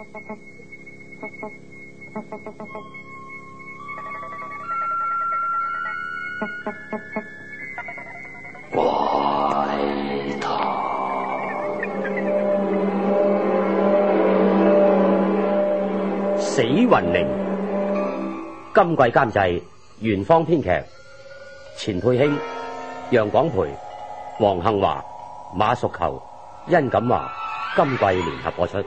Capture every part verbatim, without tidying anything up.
怪談死魂靈，今季監製元芳，編劇錢佩卿、楊廣培、黃杏華、馬淑球、殷錦華，今季聯合播出。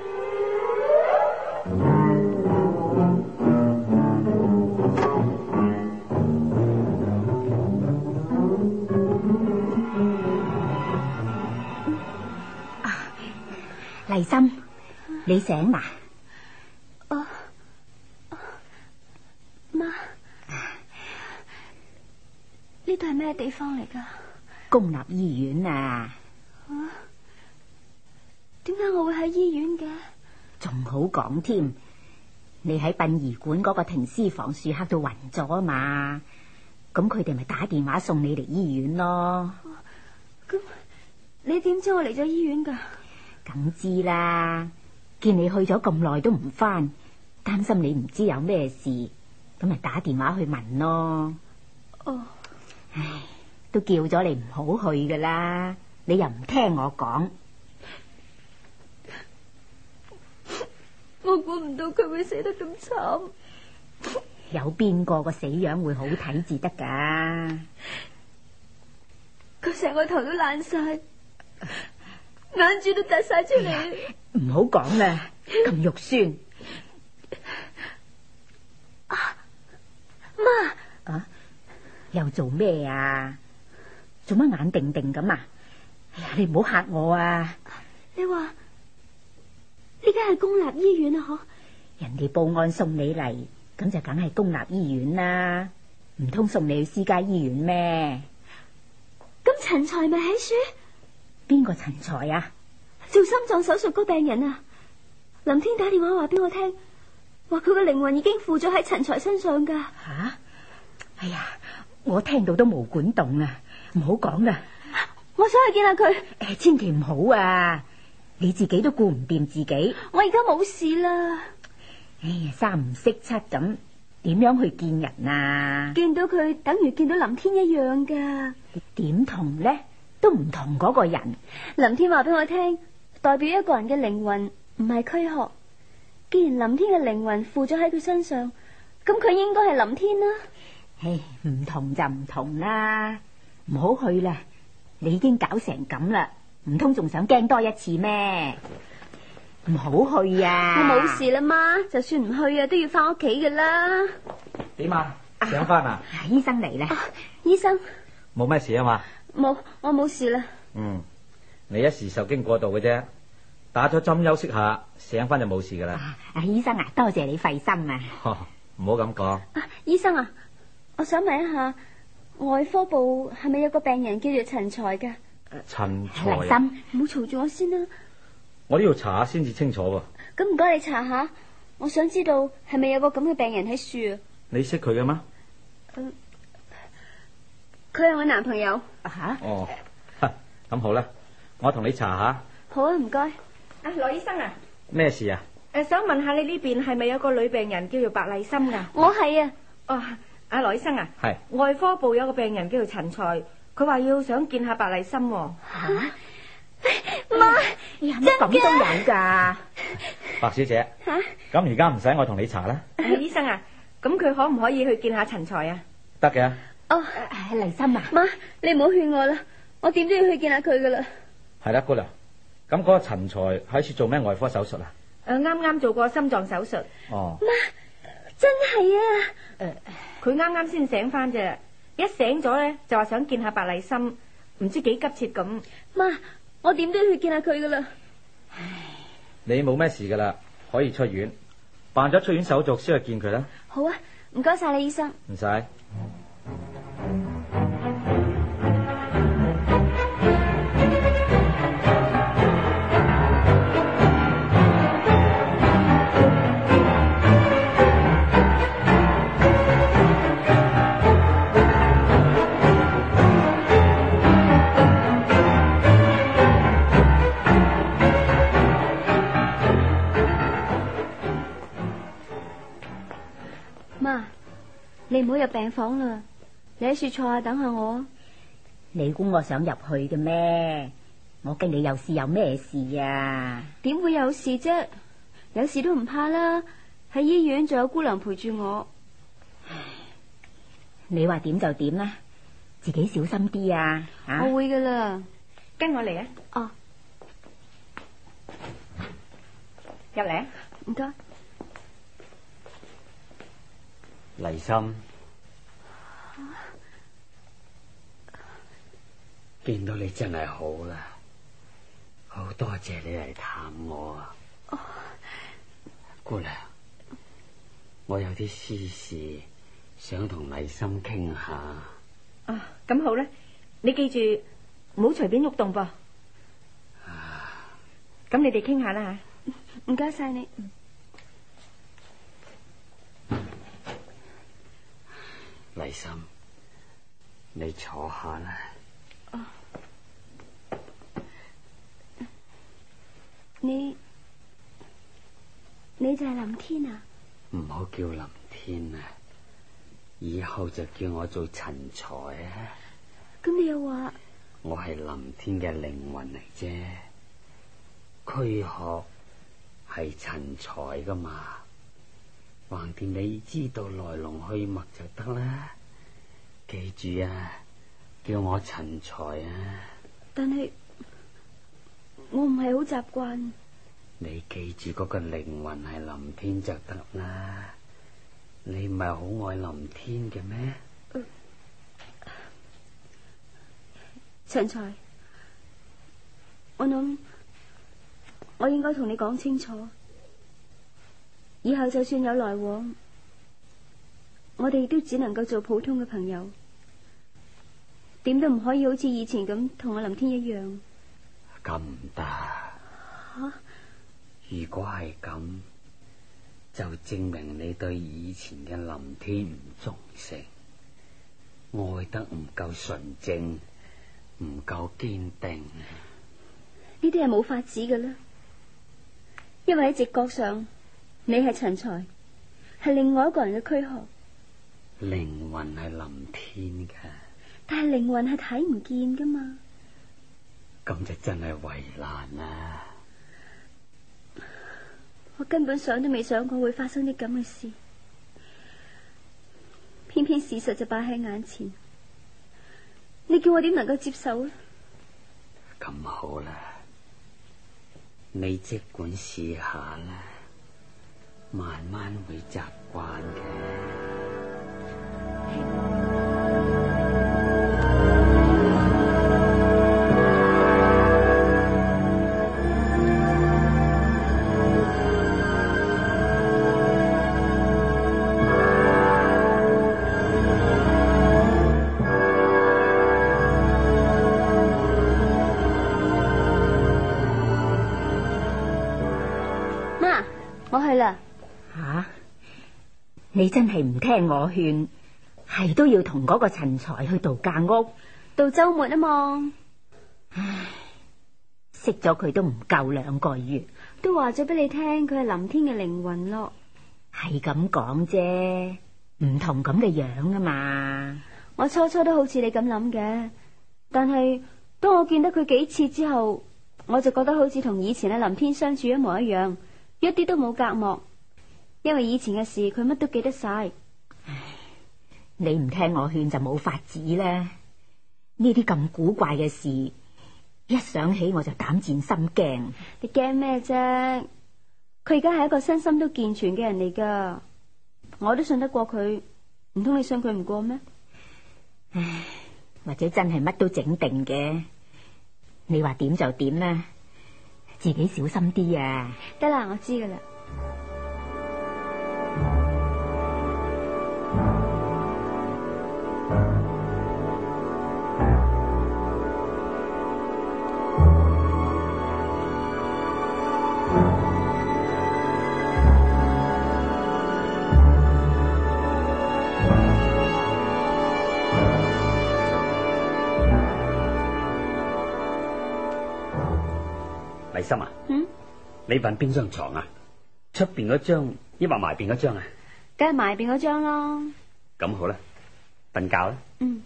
麗心，你醒啦？ 哦，媽，呢度係咩地方嚟噶？ 公立醫院啊！ 啊，點解我會喺醫院嘅？ 仲好講添，你喺殯儀館嗰個停屍房樹刻度暈咗啊嘛，咁佢哋咪打電話送你嚟醫院咯。 咁你點知我嚟咗醫院噶？ 梗知啦，見你去咗咁耐都唔返，擔心你唔知有咩事，咁咪打電話去問咯。 哦， 唉，都叫咗你唔好去噶啦，你又唔聽我講。 我估唔到佢會死得咁慘。 有邊個個死樣會好睇至得噶？ 佢成個頭都爛晒，眼珠都凸晒出嚟。 唔好講啦，咁肉酸。 啊，媽啊，又做咩啊？做乜眼定定咁啊？哎呀，你唔好嚇我啊！ 你話呢間係公立醫院啊？嗬， 人哋報案送你嚟，咁就梗係公立醫院啦，唔通送你去私家醫院咩？ 咁陳才咪喺處？ 邊個陳才啊？ 做心臟手術嗰個病人啊！林天打電話話俾我聽，話佢個靈魂已經附咗喺陳才身上噶。 吓、啊！哎呀，我聽到都毛管動啊！唔好講啦， 我想去見下佢。 誒，千祈唔好啊！你自己都顧唔掂自己。 我而家冇事啦。 哎呀，三唔識七咁，點樣去見人啊？ 見到佢等於見到林天一樣噶。 點同呢？都唔同嗰個人。 林天話俾我聽，代表一個人嘅靈魂唔係軀殼。既然林天嘅靈魂附咗喺佢身上，咁佢應該係林天啦。 唉，唔同就唔同啦，唔好去啦。你已經搞成咁啦，唔通仲想驚多一次咩？唔好去啊！ 我冇事啦，媽，就算唔去啊，都要翻屋企噶啦。 點啊？醒翻啊？ 醫生嚟啦。 醫生， 冇咩事啊嘛？ 冇，我冇事啦。 嗯，你一時受驚過度嘅啫，打咗針休息下，醒翻就冇事噶啦。 啊，醫生啊，多謝你費心啊。 唔好咁講。 啊，醫生啊，我想問一下，外科部係咪有個病人叫做陳才噶？ 陳才。 黎心， 唔好嘈住我先啦。 我都要查下先至清楚喎。 咁唔該你查下，我想知道係咪有個咁嘅病人喺樹。 你識佢嘅嗎？ 嗯，佢係我男朋友。 吓？ 哦，咁好啦，我同你查下。 好啊，唔該。 啊，羅醫生啊， 咩事啊？ 誒，想問下你呢邊係咪有個女病人叫做白麗心噶？ 我係啊。 哦，阿羅醫生啊， 係外科部有個病人叫做陳才，佢話要想見下白麗心。 吓？ 媽， 有乜咁都有噶？ 白小姐。 吓？ 咁而家唔使我同你查啦。 醫生啊，咁佢可唔可以去見下陳才啊？ 得嘅。 哦， 黎心啊， 媽，你唔好勸我啦，我點都要去見下佢噶啦。 係啦，姑娘。咁嗰個陳才喺處做咩外科手術啊？ 誒，啱啱做過心臟手術。 哦。 媽，真係啊！ 誒，佢啱啱先醒翻啫，一醒咗咧就話想見下白麗心，唔知幾急切咁。 媽，我點都要去見下佢噶啦。 唉， 你冇咩事噶啦，可以出院，辦咗出院手續先去見佢啦。 好啊，唔該晒你，醫生。 唔使。 你唔好入病房啦，你喺處坐下等下我。 你估我想入去嘅咩？我驚你有事有咩事啊？ 點會有事啫？有事都唔怕啦，喺醫院仲有姑娘陪住我。 你話點就點啦，自己小心啲啊！啊我會噶啦， 跟我嚟啊！ 哦， 入嚟啊！ 唔該。 麗心，見到你真係好啦，好多謝你嚟探我啊！ 哦， 姑娘，我有啲私事想同麗心傾下。 啊，咁好啦，你記住唔好隨便喐動噃。咁你哋傾下啦吓。 唔該晒你。 麗心，你坐下啦。 哦，你你就係林天啊？ 唔好叫林天啊，以後就叫我做陳才啊。 咁你又話我係林天嘅靈魂嚟啫，軀殼係陳才噶嘛，橫掂你知道來龍去脈就得啦。記住啊，叫我陳才啊。 但係我唔係好習慣。 你記住嗰個靈魂係林天就得啦。你唔係好愛林天嘅咩？ 呃陳才，我諗我應該同你講清楚，以後就算有來往，我哋都只能夠做普通嘅朋友，點都唔可以好似以前咁同阿林天一樣。 咁唔得。 吓？ 如果係咁，就證明你對以前嘅林天唔忠誠，愛得唔夠純正，唔夠堅定。 呢啲係冇法子嘅啦，因為喺直覺上，你係陳才，係另外一個人嘅軀殼。 靈魂係林天噶， 但係靈魂係睇唔見噶嘛。 咁就真係為難啦。 我根本想都未想過會發生啲咁嘅事，偏偏事實就擺喺眼前，你叫我點能夠接受呢？ 咁好啦，你即管試下啦，慢慢會習慣嘅。 媽，我去啦。 吓！你真係唔聽我勸，係都要同嗰個陳才去度假屋， 到周末啊嘛。 唉，識咗佢都唔夠兩個月， 都話咗俾你聽，佢係林天嘅靈魂咯。 係咁講啫，唔同咁嘅樣啊嘛。 我初初都好似你咁諗嘅，但係當我見得佢幾次之後，我就覺得好似同以前嘅林天相處一模一樣，一啲都冇隔膜。因為以前嘅事，佢乜都記得晒。 唉，你唔聽我勸就冇法子啦。呢啲咁古怪嘅事，一想起我就膽戰心驚。 你驚咩啫？佢而家係一個身心都健全嘅人嚟噶，我都信得過佢，唔通你信佢唔過咩？ 唉，或者真係乜都整定嘅，你話點就點啦，自己小心啲啊！ 得啦，我知噶啦。 麗心啊， 嗯， 你瞓邊張床啊？出邊嗰張，抑或埋邊嗰張啊？ 梗係埋邊嗰張咯。 咁好啦，瞓覺啦。 嗯。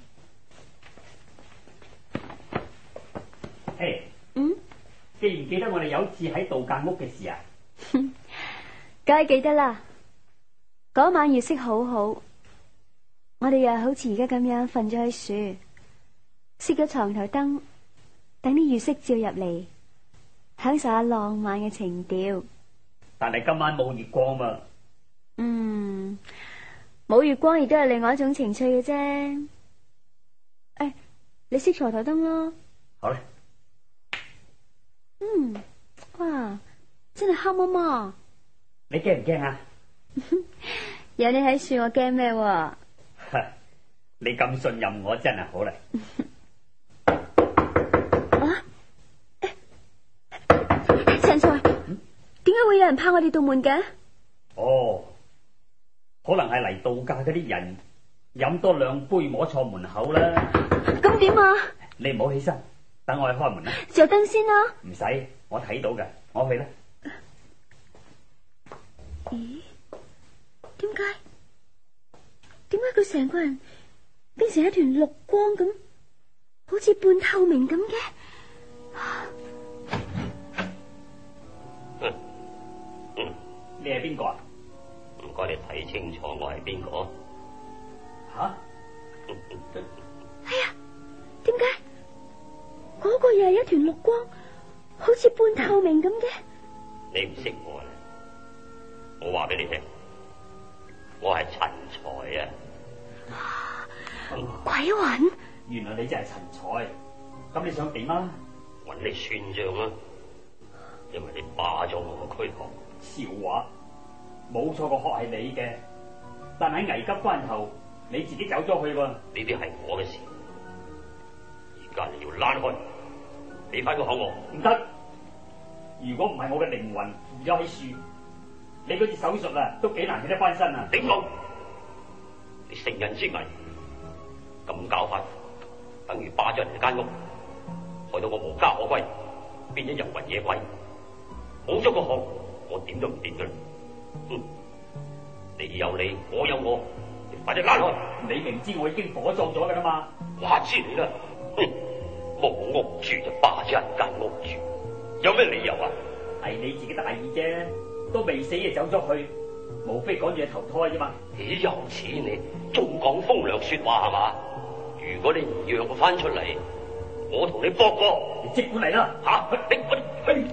誒， 嗯， 記唔記得我哋有次喺度假屋嘅事啊？ 梗係記得啦。嗰晚月色好好，我哋又好似而家咁樣瞓咗喺樹，熄咗床頭燈，等啲月色照入嚟，享受下浪漫嘅情調。 但係今晚冇月光嘛。 嗯，冇月光亦都係另外一種情趣嘅啫。誒，你熄床頭燈咯。 好啦。 嗯，哇，真係黑媽媽。 你驚唔驚啊？ 有你喺樹，我驚咩？ 你咁信任我，真係好啦。 啊！陳才，點解會有人拍我哋道門嘅？ 哦，可能係嚟度假嗰啲人飲多兩杯摸錯門口啦。 咁點啊？ 你唔好起身，等我去開門啦。 着燈先啦。 唔使，我睇到㗎，我去啦。 咦？點解？點解佢成個人變成一團綠光咁，好似半透明咁嘅？ 嗯嗯， 你係邊個啊？ 唔該，你睇清楚我係邊個？ 吓？ 哎呀，點解嗰個又係一團綠光，好似半透明咁嘅？ 你唔識我啦，我話俾你聽，我係陳才啊！ 鬼魂！ 原來你真係陳才，咁你想點啊？ 搵你算賬啊！因為你霸咗我個軀殼。 笑話，冇錯，個殼係你嘅，但喺危急關頭，你自己走咗去喎。 呢啲係我嘅事，而家你要躝開，俾翻個殼我。 唔得，如果唔係我嘅靈魂附咗喺樹，你嗰次手術啊，都幾難起得翻身啊！ 頂我！你成人之危，咁搞法，等於霸咗人哋間屋，害到我無家可歸，變咗遊魂野鬼。冇咗個殼，我點都唔掂㗎。哼！你有你，我有我，你快啲躝開！ 你明知我已經火葬咗㗎啦嘛？ 話知你啦！哼！冇屋住就霸咗人間屋住，有咩理由啊？ 係你自己大意啫，都未死就走咗去，無非趕住去投胎啫嘛。 豈有此理！仲講風涼說話係嘛？如果你唔讓我翻出嚟，我同你搏過。 你即管嚟啦！ 吓！你我去！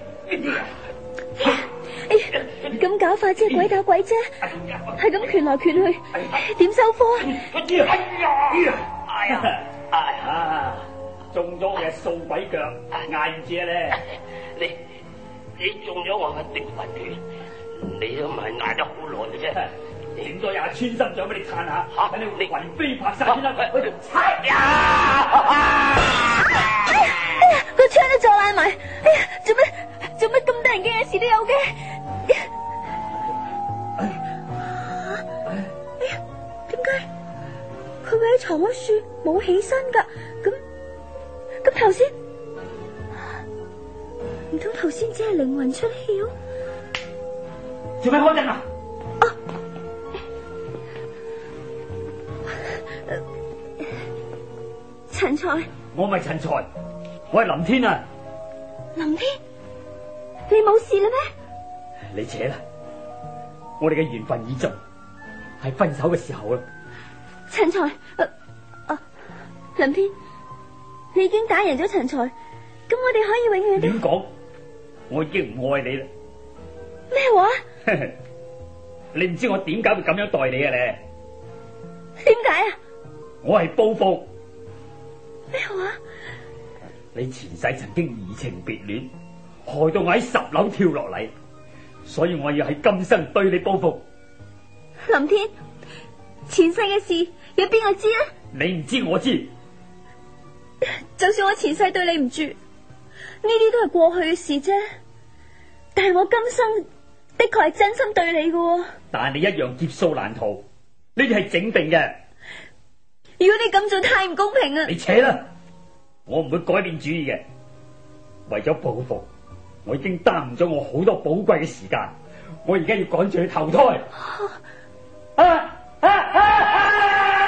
哎呀，咁搞法即係鬼打鬼啫，係咁拳來拳去，點收科啊？ 哎呀！哎呀！哎呀！中咗我嘅掃鬼腳，嗌唔住啊咧！ 你你中咗我嘅定魂拳，你都唔係嗌得好耐嘅啫。 整咗廿穿心掌俾你嘆下， 吓！ 等你魂飛魄散先啦！ 哎呀！個窗都撞爛埋！哎呀，做咩做咩咁得人驚嘅事都有嘅？哎呀，點解佢會喺床嗰樹冇起身噶？咁咁頭先，唔通頭先只係靈魂出竅？ 做咩開燈啊？ 陳才， 我咪陳才，我係林天啊！ 林天，你冇事啦咩？ 你扯啦，我哋嘅緣分已盡，係分手嘅時候啦。 陳才，啊啊，林天，你已經打贏咗陳才，咁我哋可以永遠都…… 點講？我已經唔愛你啦。 咩話？ 你唔知我點解會咁樣待你啊？你點解啊？ 我係報復。 咩話？ 你前世曾經移情別戀，害到我喺十樓跳落嚟，所以我要喺今生對你報復。 林天，前世嘅事有邊個知啊？ 你唔知我知。 就算我前世對你唔住，呢啲都係過去嘅事啫。但係我今生的確係真心對你嘅。 但係你一樣劫數難逃，呢啲係整定嘅。 如果你咁做太唔公平啦！ 你扯啦，我唔會改變主意嘅。為咗報復，我已經耽誤咗我好多寶貴嘅時間，我而家要趕住去投胎。啊啊啊啊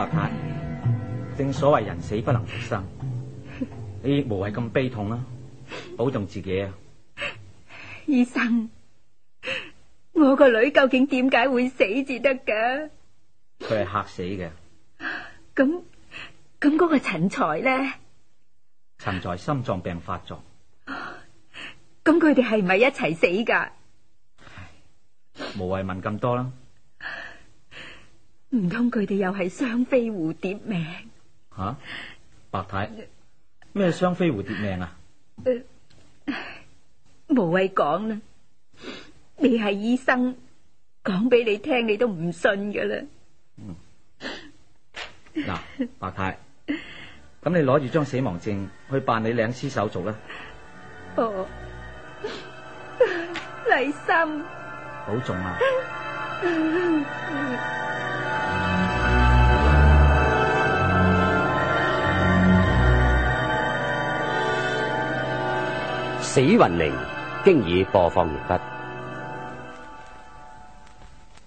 白太，正所謂人死不能復生，你亦無謂咁悲痛啦，保重自己啊！ 醫生，我個女究竟點解會死至得噶？ 佢係嚇死嘅。 咁咁嗰個陳才咧？ 陳才心臟病發作。 咁佢哋係咪一齊死噶？ 無謂問咁多啦。 唔通佢哋又係雙飛蝴蝶命？ 吓、啊，白太，咩雙飛蝴蝶命啊？ 呃、無謂講啦，你係醫生，講俾你聽你都唔信噶啦。 嗯，嗱，白太，咁你攞住張死亡證去辦理領屍手續啦。 哦，麗心， 保重啊！ 死魂靈經已播放完畢。